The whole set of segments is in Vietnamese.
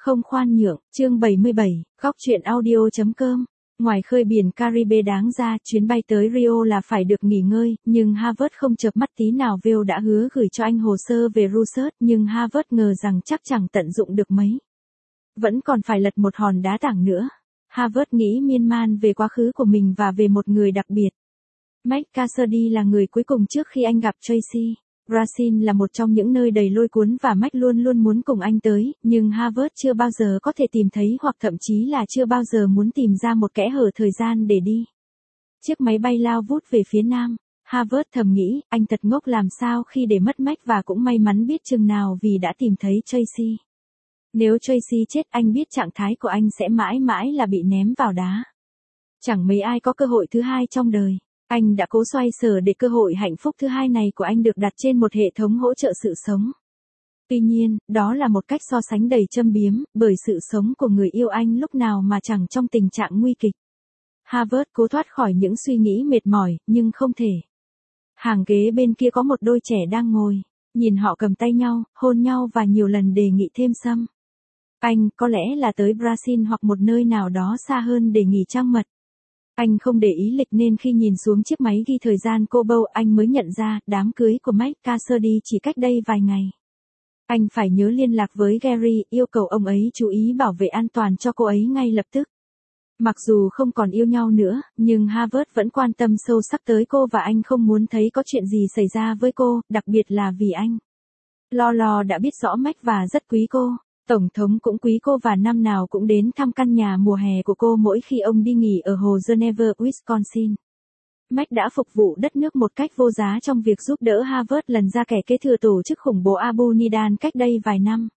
Không khoan nhượng, chương 77, góc truyện audio.com. Ngoài khơi biển Caribe đáng ra, chuyến bay tới Rio là phải được nghỉ ngơi, nhưng Harvard không chợp mắt tí nào. Will đã hứa gửi cho anh hồ sơ về Russert, nhưng Harvard ngờ rằng chắc chẳng tận dụng được mấy. Vẫn còn phải lật một hòn đá tảng nữa. Harvard nghĩ miên man về quá khứ của mình và về một người đặc biệt. Mike Cassidy là người cuối cùng trước khi anh gặp Tracy. Brazil là một trong những nơi đầy lôi cuốn và Mike luôn luôn muốn cùng anh tới, nhưng Harvard chưa bao giờ có thể tìm thấy hoặc thậm chí là chưa bao giờ muốn tìm ra một kẽ hở thời gian để đi. Chiếc máy bay lao vút về phía nam. Harvard thầm nghĩ, anh thật ngốc làm sao khi để mất Mike và cũng may mắn biết chừng nào vì đã tìm thấy Tracy. Nếu Tracy chết anh biết trạng thái của anh sẽ mãi mãi là bị ném vào đá. Chẳng mấy ai có cơ hội thứ hai trong đời. Anh đã cố xoay sở để cơ hội hạnh phúc thứ hai này của anh được đặt trên một hệ thống hỗ trợ sự sống. Tuy nhiên, đó là một cách so sánh đầy châm biếm, bởi sự sống của người yêu anh lúc nào mà chẳng trong tình trạng nguy kịch. Harvard cố thoát khỏi những suy nghĩ mệt mỏi, nhưng không thể. Hàng ghế bên kia có một đôi trẻ đang ngồi, nhìn họ cầm tay nhau, hôn nhau và nhiều lần đề nghị thêm xâm. Anh, có lẽ là tới Brazil hoặc một nơi nào đó xa hơn để nghỉ trăng mật. Anh không để ý lịch nên khi nhìn xuống chiếc máy ghi thời gian cô bâu anh mới nhận ra đám cưới của Mike Cassidy chỉ cách đây vài ngày. Anh phải nhớ liên lạc với Gary, yêu cầu ông ấy chú ý bảo vệ an toàn cho cô ấy ngay lập tức. Mặc dù không còn yêu nhau nữa, nhưng Harvard vẫn quan tâm sâu sắc tới cô và anh không muốn thấy có chuyện gì xảy ra với cô, đặc biệt là vì anh. Lo đã biết rõ Mike và rất quý cô. Tổng thống cũng quý cô và năm nào cũng đến thăm căn nhà mùa hè của cô mỗi khi ông đi nghỉ ở hồ Geneva, Wisconsin. Mike đã phục vụ đất nước một cách vô giá trong việc giúp đỡ Harvard lần ra kẻ kế thừa tổ chức khủng bố Abu Nidan cách đây vài năm.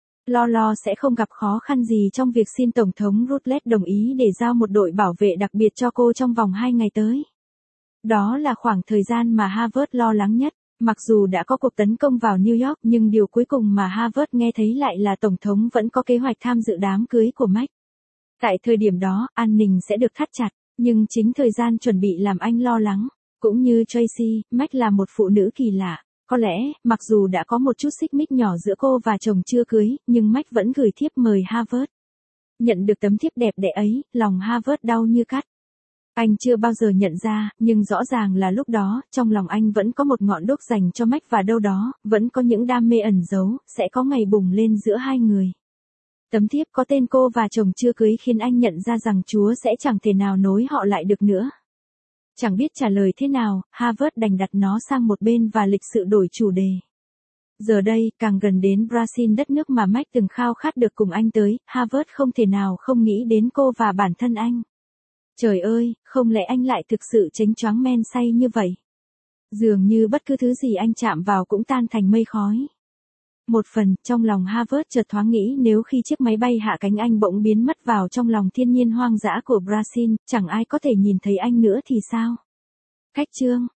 Lo sẽ không gặp khó khăn gì trong việc xin Tổng thống Rutledge đồng ý để giao một đội bảo vệ đặc biệt cho cô trong vòng 2 ngày tới. Đó là khoảng thời gian mà Harvard lo lắng nhất. Mặc dù đã có cuộc tấn công vào New York nhưng điều cuối cùng mà Harvard nghe thấy lại là Tổng thống vẫn có kế hoạch tham dự đám cưới của Mike. Tại thời điểm đó, an ninh sẽ được thắt chặt, nhưng chính thời gian chuẩn bị làm anh lo lắng. Cũng như Tracy, Mike là một phụ nữ kỳ lạ. Có lẽ, mặc dù đã có một chút xích mích nhỏ giữa cô và chồng chưa cưới, nhưng Mike vẫn gửi thiếp mời Harvard. Nhận được tấm thiếp đẹp đẽ ấy, lòng Harvard đau như cắt. Anh chưa bao giờ nhận ra, nhưng rõ ràng là lúc đó, trong lòng anh vẫn có một ngọn đuốc dành cho Mike và đâu đó, vẫn có những đam mê ẩn giấu, sẽ có ngày bùng lên giữa hai người. Tấm thiếp có tên cô và chồng chưa cưới khiến anh nhận ra rằng Chúa sẽ chẳng thể nào nối họ lại được nữa. Chẳng biết trả lời thế nào, Harvard đành đặt nó sang một bên và lịch sự đổi chủ đề. Giờ đây, càng gần đến Brazil, đất nước mà Mike từng khao khát được cùng anh tới, Harvard không thể nào không nghĩ đến cô và bản thân anh. Trời ơi, không lẽ anh lại thực sự chánh choáng men say như vậy? Dường như bất cứ thứ gì anh chạm vào cũng tan thành mây khói. Một phần, trong lòng Harvard chợt thoáng nghĩ nếu khi chiếc máy bay hạ cánh anh bỗng biến mất vào trong lòng thiên nhiên hoang dã của Brazil, chẳng ai có thể nhìn thấy anh nữa thì sao? Cách chương